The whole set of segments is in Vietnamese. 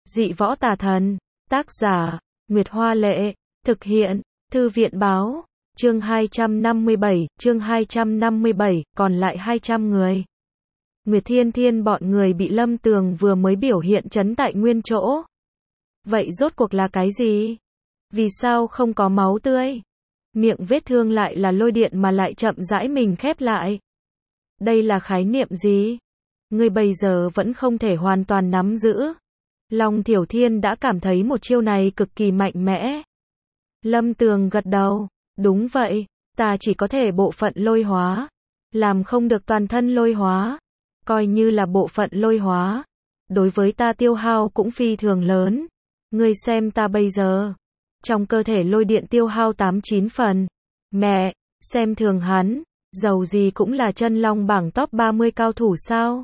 Dị võ tà thần. Tác giả, Nguyệt Hoa Lệ. Thực hiện, Thư viện Báo. Chương 257, còn lại 200 người. Nguyệt Thiên Thiên bọn người bị Lâm Tường vừa mới biểu hiện trấn tại nguyên chỗ. Vậy rốt cuộc là cái gì? Vì sao không có máu tươi? Miệng vết thương lại là lôi điện mà lại chậm rãi mình khép lại. Đây là khái niệm gì? Ngươi bây giờ vẫn không thể hoàn toàn nắm giữ. Long Thiểu Thiên đã cảm thấy một chiêu này cực kỳ mạnh mẽ. Lâm Tường gật đầu. Đúng vậy, ta chỉ có thể bộ phận lôi hóa. Làm không được toàn thân lôi hóa. Coi như là bộ phận lôi hóa. Đối với ta tiêu hao cũng phi thường lớn. Ngươi xem ta bây giờ. Trong cơ thể lôi điện tiêu hao 8-9 phần. Mẹ, xem thường hắn. Dầu gì cũng là chân long bảng top 30 cao thủ sao?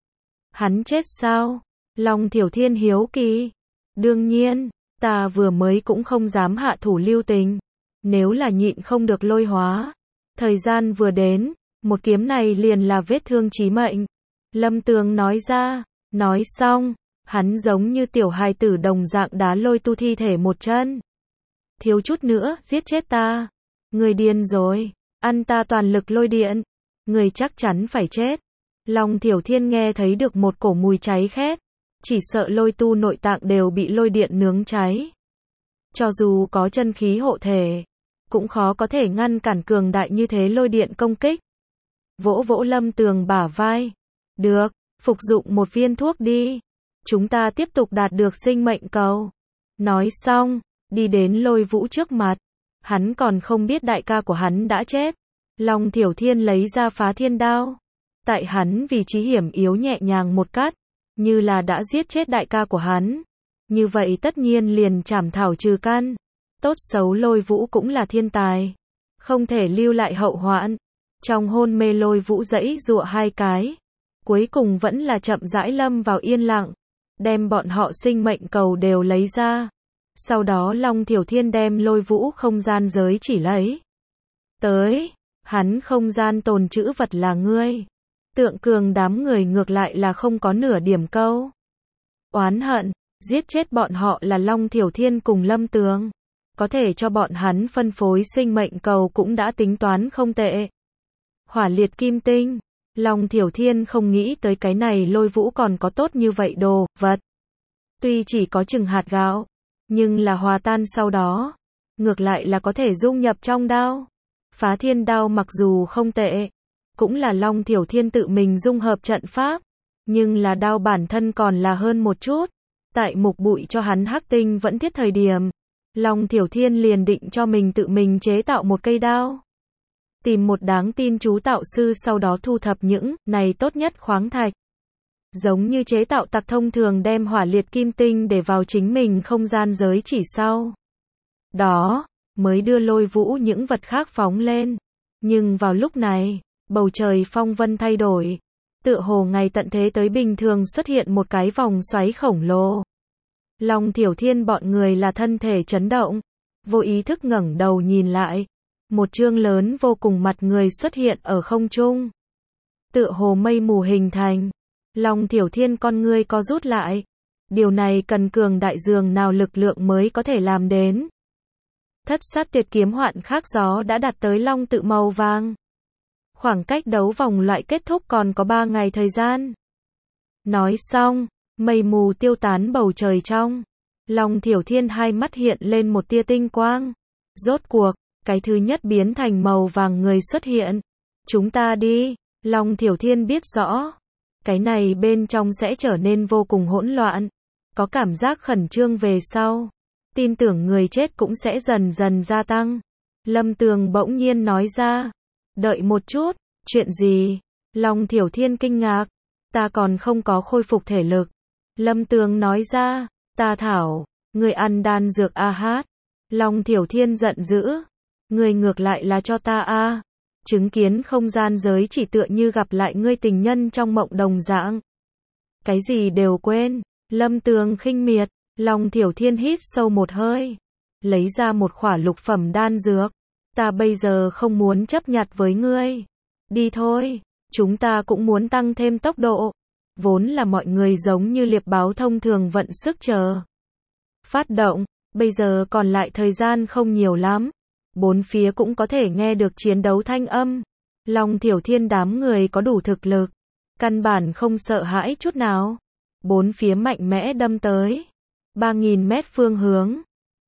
Hắn chết sao? Long Thiểu Thiên hiếu kỳ. Đương nhiên, ta vừa mới cũng không dám hạ thủ lưu tình. Nếu là nhịn không được lôi hóa. Thời gian vừa đến, một kiếm này liền là vết thương chí mệnh. Lâm Tường nói ra. Nói xong, hắn giống như tiểu hài tử đồng dạng đá lôi tu thi thể một chân. Thiếu chút nữa, giết chết ta. Người điên rồi. Ăn ta toàn lực lôi điện. Người chắc chắn phải chết. Long Thiểu Thiên nghe thấy được một cổ mùi cháy khét. Chỉ sợ lôi tu nội tạng đều bị lôi điện nướng cháy. Cho dù có chân khí hộ thể, cũng khó có thể ngăn cản cường đại như thế lôi điện công kích. Vỗ vỗ Lâm Tường bả vai. Được, phục dụng một viên thuốc đi. Chúng ta tiếp tục đạt được sinh mệnh cầu. Nói xong, đi đến Lôi Vũ trước mặt. Hắn còn không biết đại ca của hắn đã chết. Long Thiểu Thiên lấy ra Phá Thiên Đao. Tại hắn vị trí hiểm yếu nhẹ nhàng một cắt, như là đã giết chết đại ca của hắn. Như vậy tất nhiên liền chảm thảo trừ căn. Tốt xấu Lôi Vũ cũng là thiên tài. Không thể lưu lại hậu hoạn. Trong hôn mê Lôi Vũ giãy giụa hai cái. Cuối cùng vẫn là chậm rãi lâm vào yên lặng. Đem bọn họ sinh mệnh cầu đều lấy ra. Sau đó Long Thiểu Thiên đem Lôi Vũ không gian giới chỉ lấy tới. Hắn không gian tồn trữ vật là ngươi. Tượng cường đám người ngược lại là không có nửa điểm câu oán hận. Giết chết bọn họ là Long Thiểu Thiên cùng Lâm Tường. Có thể cho bọn hắn phân phối sinh mệnh cầu cũng đã tính toán không tệ. Hỏa liệt kim tinh. Long Thiểu Thiên không nghĩ tới cái này Lôi Vũ còn có tốt như vậy đồ vật. Tuy chỉ có chừng hạt gạo, nhưng là hòa tan sau đó, ngược lại là có thể dung nhập trong đao. Phá Thiên Đao mặc dù không tệ, cũng là Long Thiểu Thiên tự mình dung hợp trận pháp, nhưng là đao bản thân còn là hơn một chút. Tại mục bụi cho hắn hắc tinh vẫn thiết thời điểm, Long Thiểu Thiên liền định cho mình tự mình chế tạo một cây đao. Tìm một đáng tin chú tạo sư sau đó thu thập những này tốt nhất khoáng thạch. Giống như chế tạo tặc thông thường đem hỏa liệt kim tinh để vào chính mình không gian giới chỉ sau. Đó, mới đưa Lôi Vũ những vật khác phóng lên. Nhưng vào lúc này, bầu trời phong vân thay đổi. Tựa hồ ngày tận thế tới bình thường xuất hiện một cái vòng xoáy khổng lồ. Long Thiểu Thiên bọn người là thân thể chấn động. Vô ý thức ngẩng đầu nhìn lại. Một chương lớn vô cùng mặt người xuất hiện ở không trung. Tựa hồ mây mù hình thành. Long Thiểu Thiên con ngươi co rút lại. Điều này cần cường đại dường nào lực lượng mới có thể làm đến. Thất sát tuyệt kiếm hoạn khắc gió đã đạt tới long tự màu vàng. Khoảng cách đấu vòng loại kết thúc còn có 3 ngày thời gian. Nói xong, mây mù tiêu tán bầu trời trong. Long Thiểu Thiên hai mắt hiện lên một tia tinh quang. Rốt cuộc, cái thứ nhất biến thành màu vàng người xuất hiện. Chúng ta đi. Long Thiểu Thiên biết rõ. Cái này bên trong sẽ trở nên vô cùng hỗn loạn. Có cảm giác khẩn trương về sau. Tin tưởng người chết cũng sẽ dần dần gia tăng. Lâm Tường bỗng nhiên nói ra. Đợi một chút, chuyện gì? Long Thiểu Thiên kinh ngạc. Ta còn không có khôi phục thể lực. Lâm Tường nói ra. Ta thảo, người ăn đan dược a hát. Long Thiểu Thiên giận dữ. Người ngược lại là cho ta a. Chứng kiến không gian giới chỉ tựa như gặp lại ngươi tình nhân trong mộng đồng dạng. Cái gì đều quên. Lâm Tường khinh miệt. Long Thiểu Thiên hít sâu một hơi. Lấy ra một khỏa lục phẩm đan dược. Ta bây giờ không muốn chấp nhặt với ngươi. Đi thôi. Chúng ta cũng muốn tăng thêm tốc độ. Vốn là mọi người giống như liệp báo thông thường vận sức chờ phát động, bây giờ còn lại thời gian không nhiều lắm. Bốn phía cũng có thể nghe được chiến đấu thanh âm. Long Thiểu Thiên đám người có đủ thực lực, căn bản không sợ hãi chút nào. Bốn phía mạnh mẽ đâm tới. 3.000 mét phương hướng.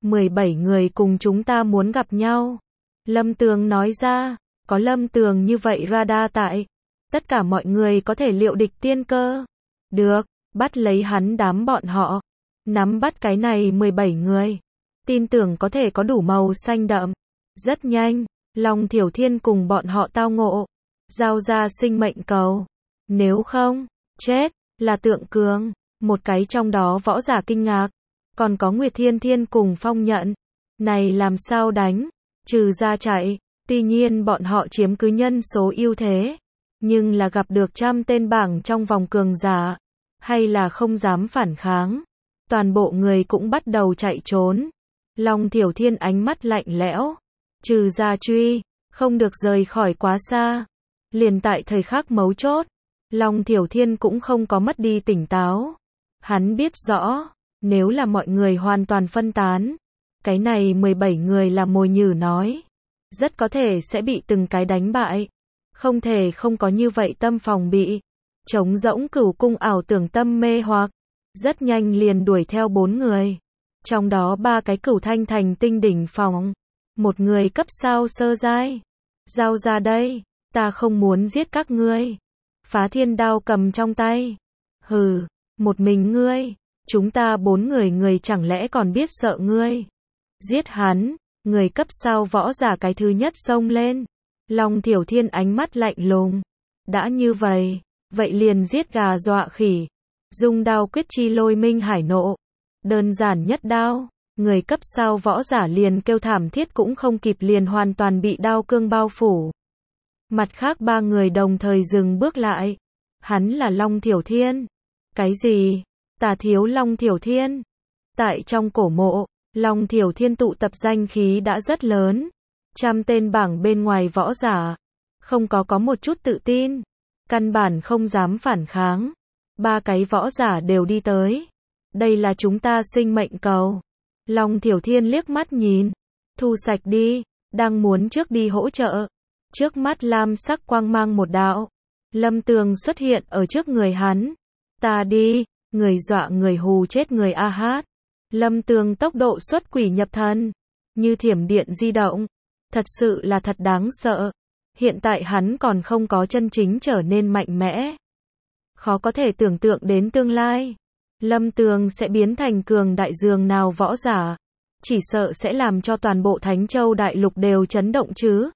17 người cùng chúng ta muốn gặp nhau. Lâm Tường nói ra, có Lâm Tường như vậy radar tại. Tất cả mọi người có thể liệu địch tiên cơ. Được, bắt lấy hắn đám bọn họ. Nắm bắt cái này 17 người. Tin tưởng có thể có đủ màu xanh đậm. Rất nhanh, Long Thiểu Thiên cùng bọn họ tao ngộ. Giao ra sinh mệnh cầu. Nếu không, chết, là Tượng Cường. Một cái trong đó võ giả kinh ngạc. Còn có Nguyệt Thiên Thiên cùng Phong Nhận. Này làm sao đánh? Trừ ra chạy. Tuy nhiên bọn họ chiếm cứ nhân số ưu thế. Nhưng là gặp được trăm tên bảng trong vòng cường giả. Hay là không dám phản kháng. Toàn bộ người cũng bắt đầu chạy trốn. Long Thiểu Thiên ánh mắt lạnh lẽo. Trừ ra truy, không được rời khỏi quá xa. Liền tại thời khắc mấu chốt, Long Thiểu Thiên cũng không có mất đi tỉnh táo. Hắn biết rõ, nếu là mọi người hoàn toàn phân tán, cái này 17 người là mồi nhử nói. Rất có thể sẽ bị từng cái đánh bại. Không thể không có như vậy tâm phòng bị. Trống rỗng Cửu Cung ảo tưởng tâm mê hoặc. Rất nhanh liền đuổi theo 4 người. Trong đó 3 cái Cửu Thanh Thành tinh đỉnh phòng. Một người cấp sao sơ giai. Giao ra đây, ta không muốn giết các ngươi. Phá thiên đao cầm trong tay. Hừ, một mình ngươi. Chúng ta 4 người chẳng lẽ còn biết sợ ngươi. Giết hắn, người cấp sao võ giả cái thứ nhất xông lên. Long Thiểu Thiên ánh mắt lạnh lùng. Đã như vậy, vậy liền giết gà dọa khỉ. Dùng đao quyết chi lôi minh hải nộ. Đơn giản nhất đao. Người cấp sao võ giả liền kêu thảm thiết cũng không kịp liền hoàn toàn bị đao cương bao phủ. Mặt khác 3 người đồng thời dừng bước lại. Hắn là Long Thiểu Thiên. Cái gì? Tà thiếu Long Thiểu Thiên. Tại trong cổ mộ, Long Thiểu Thiên tụ tập danh khí đã rất lớn. Trăm tên bảng bên ngoài võ giả. Không có một chút tự tin. Căn bản không dám phản kháng. 3 cái võ giả đều đi tới. Đây là chúng ta sinh mệnh cầu. Long Thiểu Thiên liếc mắt nhìn. Thu sạch đi. Đang muốn trước đi hỗ trợ. Trước mắt lam sắc quang mang một đạo. Lâm Tường xuất hiện ở trước người hắn. Ta đi. Người dọa người hù chết người a hát. Lâm Tường tốc độ xuất quỷ nhập thần. Như thiểm điện di động. Thật sự là thật đáng sợ. Hiện tại hắn còn không có chân chính trở nên mạnh mẽ. Khó có thể tưởng tượng đến tương lai. Lâm Tường sẽ biến thành cường đại dường nào võ giả. Chỉ sợ sẽ làm cho toàn bộ Thánh Châu Đại Lục đều chấn động chứ.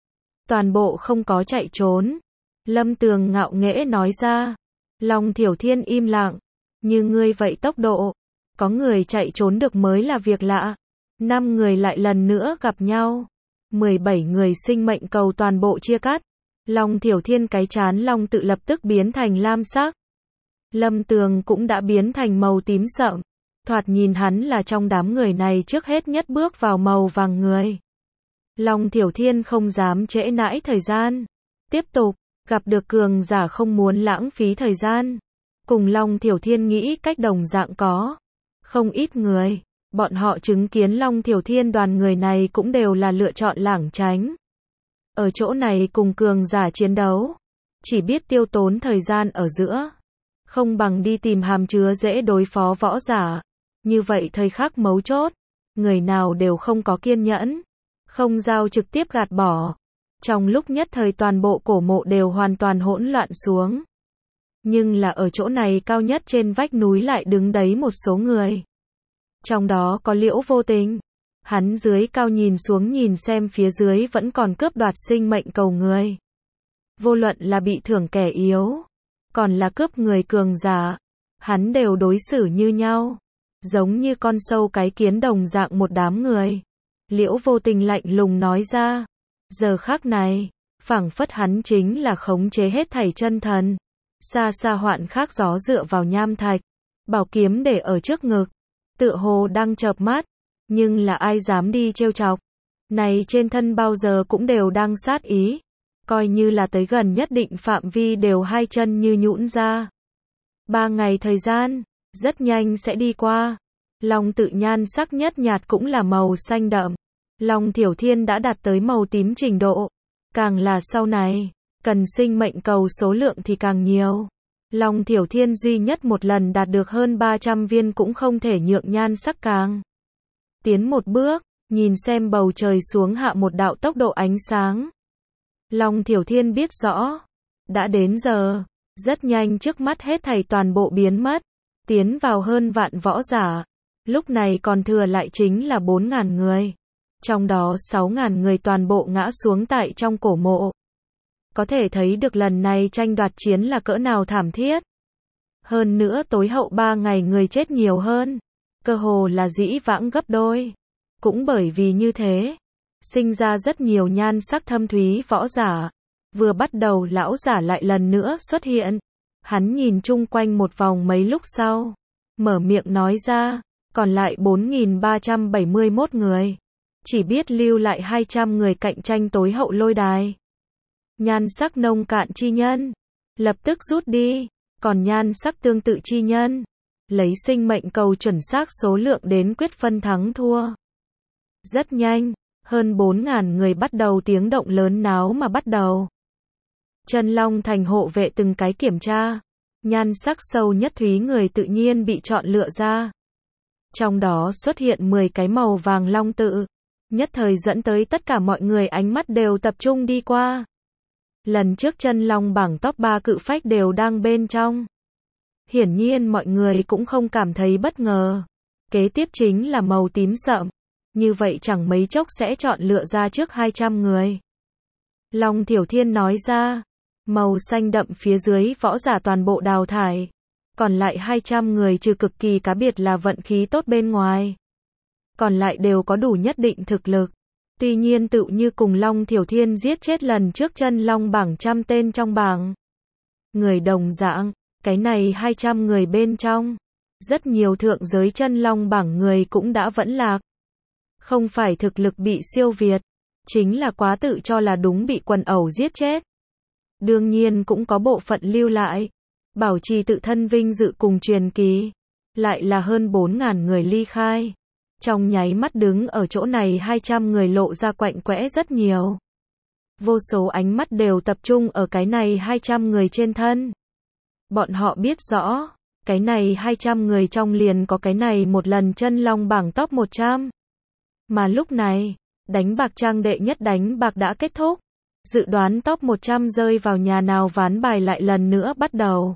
Toàn bộ không có chạy trốn. Lâm Tường ngạo nghễ nói ra. Long Thiểu Thiên im lặng. Như ngươi vậy tốc độ. Có người chạy trốn được mới là việc lạ. 5 người lại lần nữa gặp nhau. 17 người sinh mệnh cầu toàn bộ chia cắt. Long Thiểu Thiên cái chán long tự lập tức biến thành lam sắc. Lâm Tường cũng đã biến thành màu tím sậm. Thoạt nhìn hắn là trong đám người này trước hết nhất bước vào màu vàng người. Long Thiểu Thiên không dám trễ nãi thời gian. Tiếp tục, gặp được cường giả không muốn lãng phí thời gian. Cùng Long Thiểu Thiên nghĩ cách đồng dạng có. Không ít người. Bọn họ chứng kiến Long Thiểu Thiên đoàn người này cũng đều là lựa chọn lảng tránh. Ở chỗ này cùng cường giả chiến đấu. Chỉ biết tiêu tốn thời gian ở giữa. Không bằng đi tìm hàm chứa dễ đối phó võ giả. Như vậy thời khắc mấu chốt. Người nào đều không có kiên nhẫn. Không giao trực tiếp gạt bỏ. Trong lúc nhất thời toàn bộ cổ mộ đều hoàn toàn hỗn loạn xuống. Nhưng là ở chỗ này cao nhất trên vách núi lại đứng đấy một số người. Trong đó có Liễu Vô Tình. Hắn dưới cao nhìn xuống nhìn xem phía dưới vẫn còn cướp đoạt sinh mệnh cầu người. Vô luận là bị thưởng kẻ yếu, còn là cướp người cường giả, hắn đều đối xử như nhau. Giống như con sâu cái kiến đồng dạng một đám người. Liễu Vô Tình lạnh lùng nói ra. Giờ khắc này, phảng phất hắn chính là khống chế hết thảy chân thần. Xa xa hoạn khác gió dựa vào nham thạch. Bảo kiếm để ở trước ngực. Tựa hồ đang chợp mắt. Nhưng là ai dám đi trêu chọc. Này trên thân bao giờ cũng đều đang sát ý. Coi như là tới gần nhất định phạm vi đều hai chân như nhũn ra. 3 ngày thời gian, rất nhanh sẽ đi qua. Long tự nhan sắc nhất nhạt cũng là màu xanh đậm. Long Thiểu Thiên đã đạt tới màu tím trình độ. Càng là sau này, cần sinh mệnh cầu số lượng thì càng nhiều. Long Thiểu Thiên duy nhất một lần đạt được hơn 300 viên cũng không thể nhượng nhan sắc càng tiến một bước, nhìn xem bầu trời xuống hạ một đạo tốc độ ánh sáng. Long Thiểu Thiên biết rõ, đã đến giờ, rất nhanh trước mắt hết thảy toàn bộ biến mất, tiến vào hơn vạn võ giả. Lúc này còn thừa lại chính là 4.000 người. Trong đó 6.000 người toàn bộ ngã xuống tại trong cổ mộ. Có thể thấy được lần này tranh đoạt chiến là cỡ nào thảm thiết. Hơn nữa tối hậu 3 ngày người chết nhiều hơn. Cơ hồ là dĩ vãng gấp đôi. Cũng bởi vì như thế, sinh ra rất nhiều nhan sắc thâm thúy võ giả. Vừa bắt đầu lão giả lại lần nữa xuất hiện. Hắn nhìn chung quanh một vòng mấy lúc sau. Mở miệng nói ra, còn lại 4.371 người. Chỉ biết lưu lại 200 người cạnh tranh tối hậu lôi đài. Nhan sắc nông cạn chi nhân, lập tức rút đi. Còn nhan sắc tương tự chi nhân, lấy sinh mệnh cầu chuẩn xác số lượng đến quyết phân thắng thua. Rất nhanh, hơn 4.000 người bắt đầu tiếng động lớn náo mà bắt đầu. Chân Long Thành hộ vệ từng cái kiểm tra. Nhan sắc sâu nhất thúy người tự nhiên bị chọn lựa ra. Trong đó xuất hiện 10 cái màu vàng long tự. Nhất thời dẫn tới tất cả mọi người ánh mắt đều tập trung đi qua. Lần trước Chân Long bảng top 3 cự phách đều đang bên trong. Hiển nhiên mọi người cũng không cảm thấy bất ngờ. Kế tiếp chính là màu tím sậm. Như vậy chẳng mấy chốc sẽ chọn lựa ra trước 200 người. Long Thiểu Thiên nói ra. Màu xanh đậm phía dưới võ giả toàn bộ đào thải. Còn lại 200 người trừ cực kỳ cá biệt là vận khí tốt bên ngoài. Còn lại đều có đủ nhất định thực lực. Tuy nhiên tự như cùng Long Thiểu Thiên giết chết lần trước Chân Long bảng 100 tên trong bảng. Người đồng dạng, cái này 200 người bên trong. Rất nhiều thượng giới Chân Long bảng người cũng đã vẫn lạc. Không phải thực lực bị siêu việt, chính là quá tự cho là đúng bị quần ẩu giết chết. Đương nhiên cũng có bộ phận lưu lại, bảo trì tự thân vinh dự cùng truyền kỳ. Lại là hơn 4.000 người ly khai. Trong nháy mắt đứng ở chỗ này 200 người lộ ra quạnh quẽ rất nhiều. Vô số ánh mắt đều tập trung ở cái này 200 người trên thân. Bọn họ biết rõ, cái này 200 người trong liền có cái này một lần Chân Long bảng top 100. Mà lúc này, đánh bạc trang đệ nhất đánh bạc đã kết thúc. Dự đoán top 100 rơi vào nhà nào ván bài lại lần nữa bắt đầu.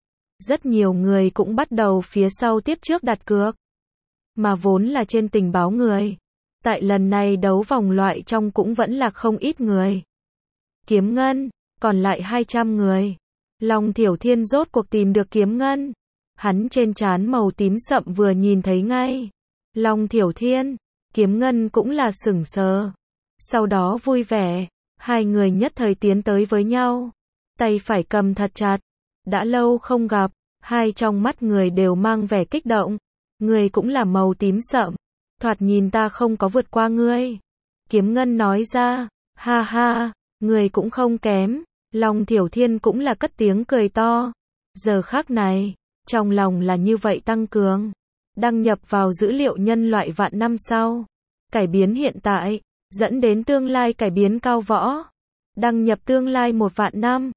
Rất nhiều người cũng bắt đầu phía sau tiếp trước đặt cược. Mà vốn là trên tình báo người. Tại lần này đấu vòng loại trong cũng vẫn là không ít người. Kiếm ngân, còn lại 200 người. Long Thiểu Thiên rốt cuộc tìm được kiếm ngân. Hắn trên trán màu tím sậm vừa nhìn thấy ngay. Long Thiểu Thiên, kiếm ngân cũng là sửng sờ. Sau đó vui vẻ, hai người nhất thời tiến tới với nhau. Tay phải cầm thật chặt. Đã lâu không gặp, hai trong mắt người đều mang vẻ kích động. Người cũng là màu tím sậm. Thoạt nhìn ta không có vượt qua ngươi. Kiếm ngân nói ra, ha ha, người cũng không kém. Long Thiểu Thiên cũng là cất tiếng cười to. Giờ khắc này, trong lòng là như vậy tăng cường. Đăng nhập vào dữ liệu nhân loại vạn năm sau. Cải biến hiện tại, dẫn đến tương lai cải biến cao võ. Đăng nhập tương lai 1 vạn năm.